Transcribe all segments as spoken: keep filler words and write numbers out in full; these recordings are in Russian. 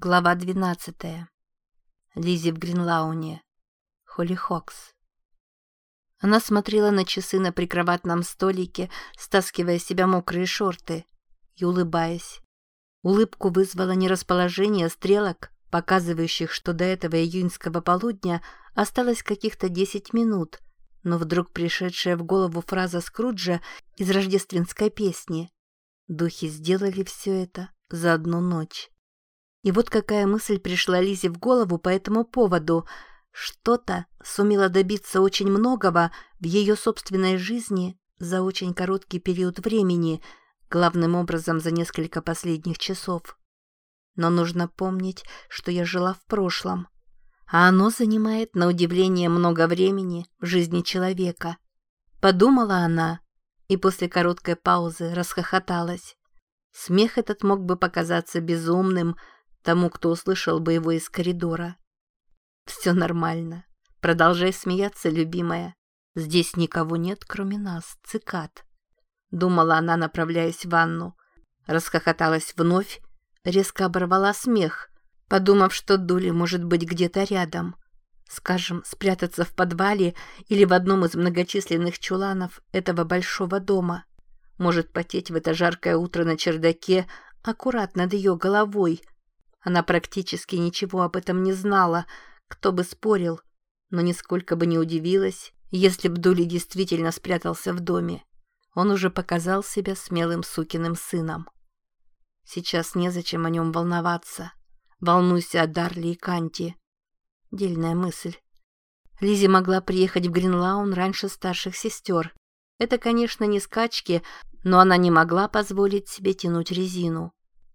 Глава двенадцатая. Лиззи в Гринлауне. Холли Хокс. Она смотрела на часы на прикроватном столике, стаскивая с себя мокрые шорты, и улыбаясь. Улыбку вызвало не расположение стрелок, показывающих, что до этого июньского полудня осталось каких-то десять минут, но вдруг пришедшая в голову фраза Скруджа из рождественской песни: «Духи сделали все это за одну ночь». И вот какая мысль пришла Лиззи в голову по этому поводу. Что-то сумело добиться очень многого в ее собственной жизни за очень короткий период времени, главным образом за несколько последних часов. Но нужно помнить, что я жила в прошлом, а оно занимает, на удивление, много времени в жизни человека. Подумала она и после короткой паузы расхохоталась. Смех этот мог бы показаться безумным тому, кто услышал бы его из коридора. «Все нормально. Продолжай смеяться, любимая. Здесь никого нет, кроме нас, цикад», — думала она, направляясь в ванну. Расхохоталась вновь, резко оборвала смех, подумав, что Дули может быть где-то рядом. Скажем, спрятаться в подвале или в одном из многочисленных чуланов этого большого дома. Может потеть в это жаркое утро на чердаке, аккурат над ее головой. Она практически ничего об этом не знала, кто бы спорил, но нисколько бы не удивилась, если б Дули действительно спрятался в доме. Он уже показал себя смелым сукиным сыном. Сейчас незачем о нем волноваться. Волнуйся о Дарли и Канти. Дельная мысль. Лиззи могла приехать в Гринлаун раньше старших сестер. Это, конечно, не скачки, но она не могла позволить себе тянуть резину.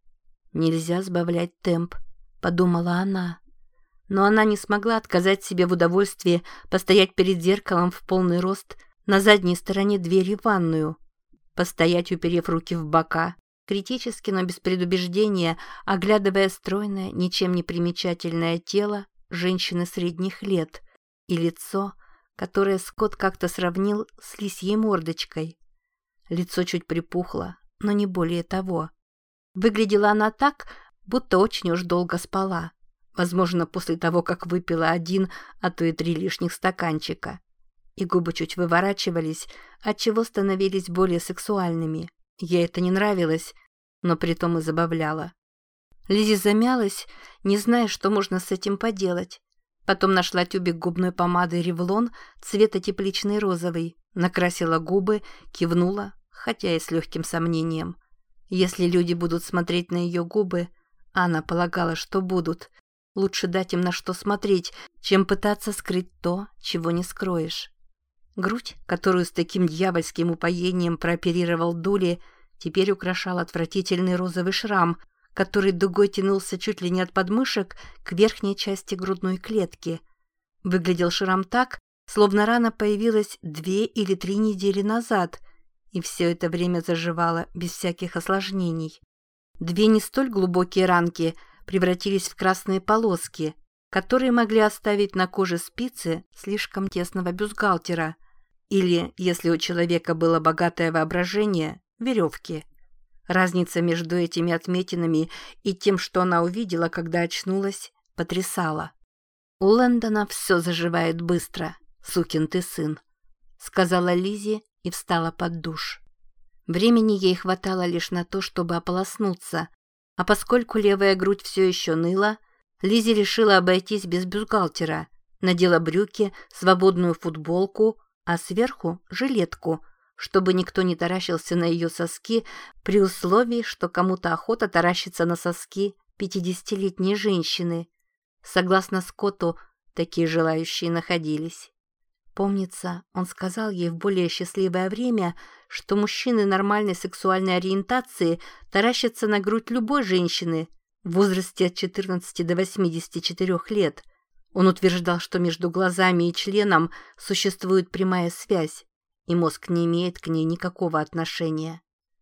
«Нельзя сбавлять темп», — подумала она. Но она не смогла отказать себе в удовольствии постоять перед зеркалом в полный рост на задней стороне двери в ванную, постоять, уперев руки в бока, критически, но без предубеждения, оглядывая стройное, ничем не примечательное тело женщины средних лет и лицо, которое Скотт как-то сравнил с лисьей мордочкой. Лицо чуть припухло, но не более того. Выглядела она так, будто очень уж долго спала, возможно, после того, как выпила один, а то и три лишних стаканчика. И губы чуть выворачивались, отчего становились более сексуальными. Ей это не нравилось, но притом и забавляло. Лиззи замялась, не зная, что можно с этим поделать. Потом нашла тюбик губной помады «Ревлон» цвета тепличный розовый, накрасила губы, кивнула, хотя и с легким сомнением. Если люди будут смотреть на ее губы, а она полагала, что будут, лучше дать им на что смотреть, чем пытаться скрыть то, чего не скроешь. Грудь, которую с таким дьявольским упоением прооперировал Дули, теперь украшал отвратительный розовый шрам, который дугой тянулся чуть ли не от подмышек к верхней части грудной клетки. Выглядел шрам так, словно рана появилась две или три недели назад, и все это время заживало без всяких осложнений. Две не столь глубокие ранки превратились в красные полоски, которые могли оставить на коже спицы слишком тесного бюстгальтера или, если у человека было богатое воображение, веревки. Разница между этими отметинами и тем, что она увидела, когда очнулась, потрясала. «У Лэндона все заживает быстро, сукин ты сын», — сказала Лиззи и встала под душ. Времени ей хватало лишь на то, чтобы ополоснуться, а поскольку левая грудь все еще ныла, Лиззи решила обойтись без бюстгальтера, надела брюки, свободную футболку, а сверху — жилетку, чтобы никто не таращился на ее соски при условии, что кому-то охота таращиться на соски пятидесятилетней женщины. Согласно Скотту, такие желающие находились. Помнится, он сказал ей в более счастливое время, что мужчины нормальной сексуальной ориентации таращатся на грудь любой женщины в возрасте от четырнадцати до восьмидесяти четырёх лет. Он утверждал, что между глазами и членом существует прямая связь, и мозг не имеет к ней никакого отношения.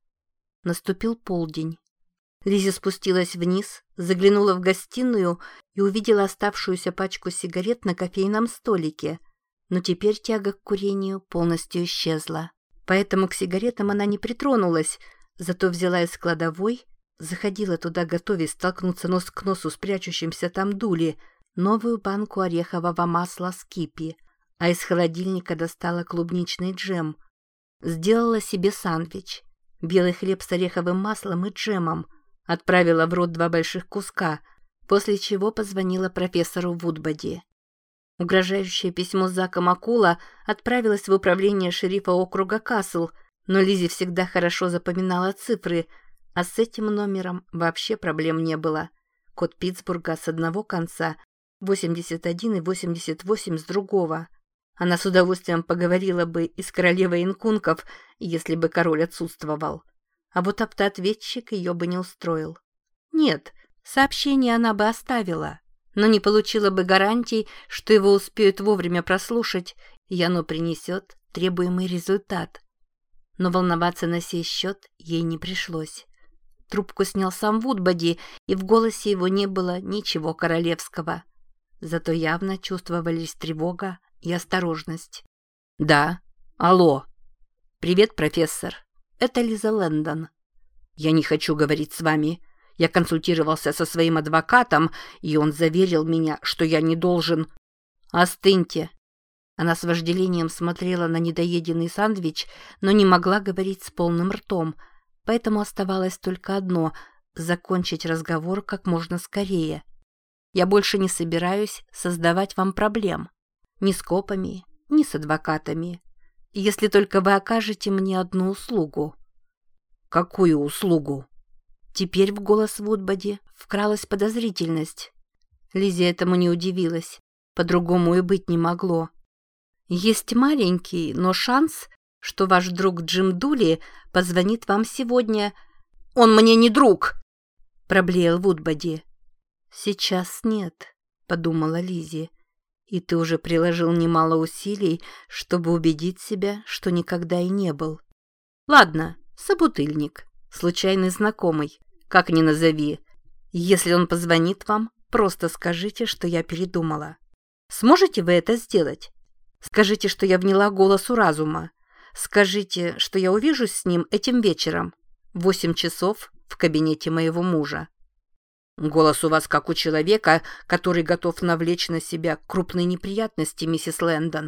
Наступил полдень. Лиззи спустилась вниз, заглянула в гостиную и увидела оставшуюся пачку сигарет на кофейном столике, но теперь тяга к курению полностью исчезла. Поэтому к сигаретам она не притронулась, зато взяла из кладовой Заходила туда, готовясь столкнуться нос к носу с прячущимся там Дули, новую банку орехового масла Скипи, а из холодильника достала клубничный джем. Сделала себе сандвич. Белый хлеб с ореховым маслом и джемом. Отправила в рот два больших куска, после чего позвонила профессору Вудбоди. Угрожающее письмо Зака Маккула отправилось в управление шерифа округа Касл, но Лиззи всегда хорошо запоминала цифры, а с этим номером вообще проблем не было. Код Питтсбурга с одного конца, восемьдесят один и восемьдесят восемь с другого. Она с удовольствием поговорила бы и с королевой инкунков, если бы король отсутствовал. А вот автоответчик ее бы не устроил. Нет, сообщение она бы оставила, но не получила бы гарантий, что его успеют вовремя прослушать, и оно принесет требуемый результат. Но волноваться на сей счет ей не пришлось. Трубку снял сам Вудбоди, и в голосе его не было ничего королевского. Зато явно чувствовались тревога и осторожность. «Да, алло. Привет, профессор. Это Лиза Лэндон. Я не хочу говорить с вами. Я консультировался со своим адвокатом, и он заверил меня, что я не должен...» «Остыньте». Она с вожделением смотрела на недоеденный сандвич, но не могла говорить с полным ртом, поэтому оставалось только одно — закончить разговор как можно скорее. «Я больше не собираюсь создавать вам проблем. Ни с копами, ни с адвокатами. Если только вы окажете мне одну услугу». «Какую услугу?» Теперь в голос Вудбоди вкралась подозрительность. Лиззи этому не удивилась. По-другому и быть не могло. «Есть маленький, но шанс, что ваш друг Джим Дули позвонит вам сегодня...» «Он мне не друг!» — проблеял Вудбоди. «Сейчас нет», — подумала Лиззи. «И ты уже приложил немало усилий, чтобы убедить себя, что никогда и не был. Ладно, собутыльник, случайный знакомый, как ни назови. Если он позвонит вам, просто скажите, что я передумала. Сможете вы это сделать? Скажите, что я вняла голосу разума. Скажите, что я увижусь с ним этим вечером, в восемь часов в кабинете моего мужа». «Голос у вас как у человека, который готов навлечь на себя крупные неприятности, миссис Лэндон».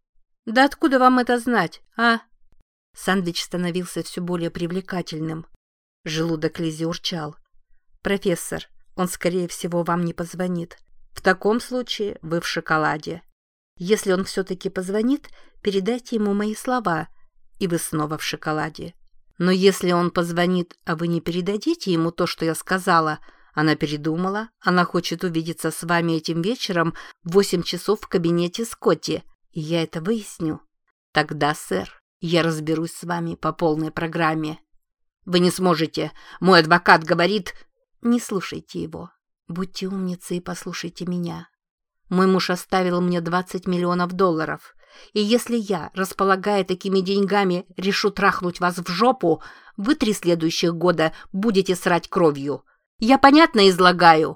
«Да откуда вам это знать, а?» Сандвич становился все более привлекательным. Желудок Лиззи урчал. «Профессор, он, скорее всего, вам не позвонит. В таком случае вы в шоколаде. Если он все-таки позвонит, передайте ему мои слова, и вы снова в шоколаде. Но если он позвонит, а вы не передадите ему то, что я сказала, она передумала, она хочет увидеться с вами этим вечером в восемь часов в кабинете Скотти, и я это выясню. Тогда, сэр, я разберусь с вами по полной программе». «Вы не сможете. Мой адвокат говорит...» «Не слушайте его. Будьте умницей и послушайте меня. Мой муж оставил мне двадцать миллионов долларов, и если я, располагая такими деньгами, решу трахнуть вас в жопу, вы три следующих года будете срать кровью. Я понятно излагаю?»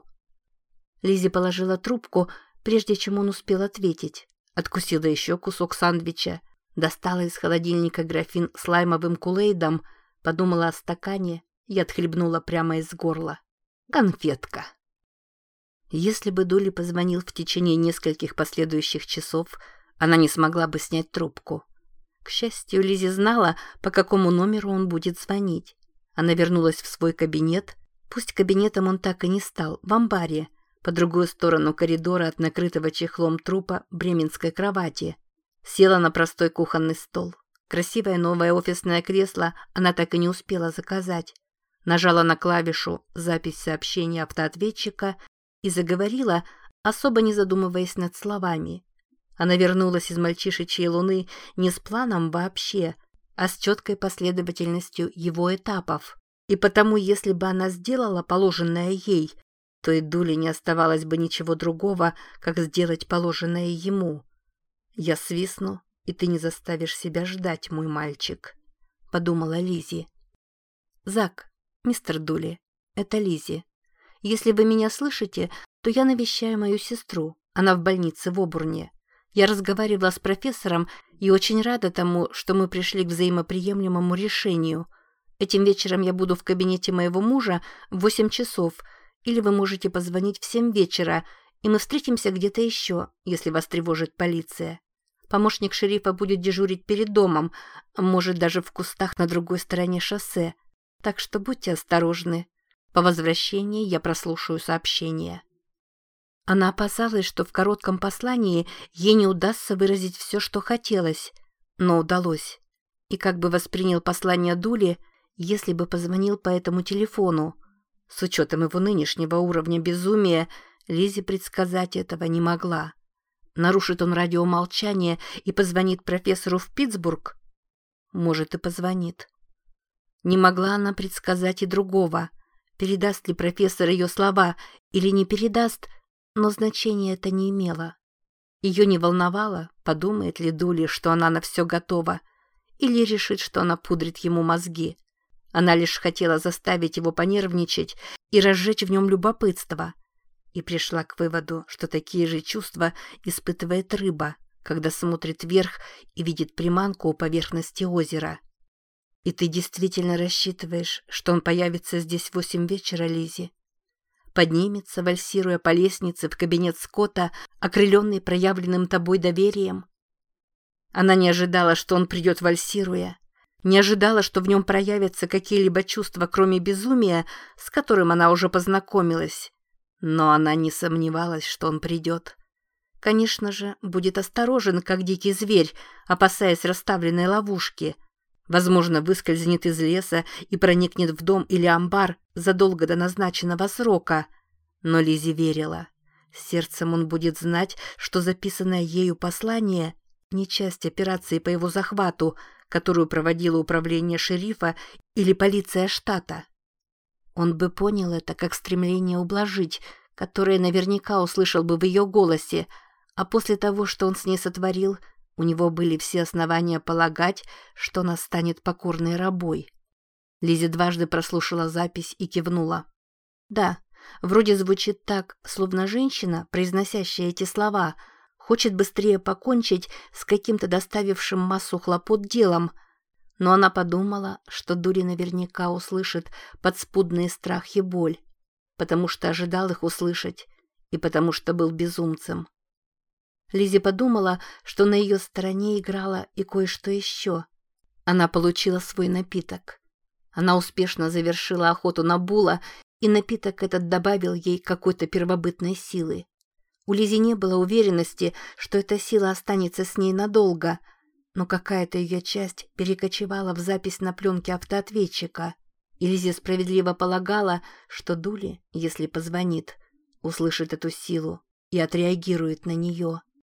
Лиззи положила трубку, прежде чем он успел ответить. Откусила еще кусок сандвича, достала из холодильника графин с лаймовым кулейдом, подумала о стакане и отхлебнула прямо из горла. Конфетка. Если бы Дули позвонил в течение нескольких последующих часов, она не смогла бы снять трубку. К счастью, Лиззи знала, по какому номеру он будет звонить. Она вернулась в свой кабинет, пусть кабинетом он так и не стал, в амбаре, по другую сторону коридора от накрытого чехлом трупа бременской кровати. Села на простой кухонный стол. Красивое новое офисное кресло она так и не успела заказать. Нажала на клавишу «Запись сообщения автоответчика» и заговорила, особо не задумываясь над словами. Она вернулась из мальчишечьей луны не с планом вообще, а с четкой последовательностью его этапов. И потому, если бы она сделала положенное ей, то и Дуле не оставалось бы ничего другого, как сделать положенное ему. «Я свистну, и ты не заставишь себя ждать, мой мальчик», — подумала Лиззи. «Зак, мистер Дули, это Лиззи. Если вы меня слышите, то я навещаю мою сестру. Она в больнице в Обурне. Я разговаривала с профессором и очень рада тому, что мы пришли к взаимоприемлемому решению. Этим вечером я буду в кабинете моего мужа в восемь часов, или вы можете позвонить в семь вечера, и мы встретимся где-то еще, если вас тревожит полиция. Помощник шерифа будет дежурить перед домом, может, даже в кустах на другой стороне шоссе. Так что будьте осторожны. По возвращении я прослушаю сообщение». Она опасалась, что в коротком послании ей не удастся выразить все, что хотелось, но удалось. И как бы воспринял послание Дули, если бы позвонил по этому телефону. С учетом его нынешнего уровня безумия, Лиззи предсказать этого не могла. Нарушит он радиомолчание и позвонит профессору в Питтсбург? Может, и позвонит. Не могла она предсказать и другого. Передаст ли профессор ее слова или не передаст, но значения это не имело. Ее не волновало, подумает ли Дули, что она на все готова, или решит, что она пудрит ему мозги. Она лишь хотела заставить его понервничать и разжечь в нем любопытство. И пришла к выводу, что такие же чувства испытывает рыба, когда смотрит вверх и видит приманку у поверхности озера. «И ты действительно рассчитываешь, что он появится здесь в восемь вечера, Лиззи? Поднимется, вальсируя по лестнице в кабинет Скотта, окрыленный проявленным тобой доверием?» Она не ожидала, что он придет вальсируя, не ожидала, что в нем проявятся какие-либо чувства, кроме безумия, с которым она уже познакомилась. Но она не сомневалась, что он придет. Конечно же, будет осторожен, как дикий зверь, опасаясь расставленной ловушки. Возможно, выскользнет из леса и проникнет в дом или амбар задолго до назначенного срока. Но Лиззи верила. Сердцем он будет знать, что записанное ею послание не часть операции по его захвату, которую проводило управление шерифа или полиция штата. Он бы понял это как стремление ублажить, которое наверняка услышал бы в ее голосе, а после того, что он с ней сотворил, у него были все основания полагать, что она станет покорной рабой. Лиззи дважды прослушала запись и кивнула. Да, вроде звучит так, словно женщина, произносящая эти слова, хочет быстрее покончить с каким-то доставившим массу хлопот делом, но она подумала, что Дури наверняка услышит подспудный страх и боль, потому что ожидал их услышать и потому что был безумцем. Лиззи подумала, что на ее стороне играла и кое-что еще. Она получила свой напиток. Она успешно завершила охоту на Була, и напиток этот добавил ей какой-то первобытной силы. У Лиззи не было уверенности, что эта сила останется с ней надолго, но какая-то ее часть перекочевала в запись на пленке автоответчика, и Лиззи справедливо полагала, что Дули, если позвонит, услышит эту силу и отреагирует на нее.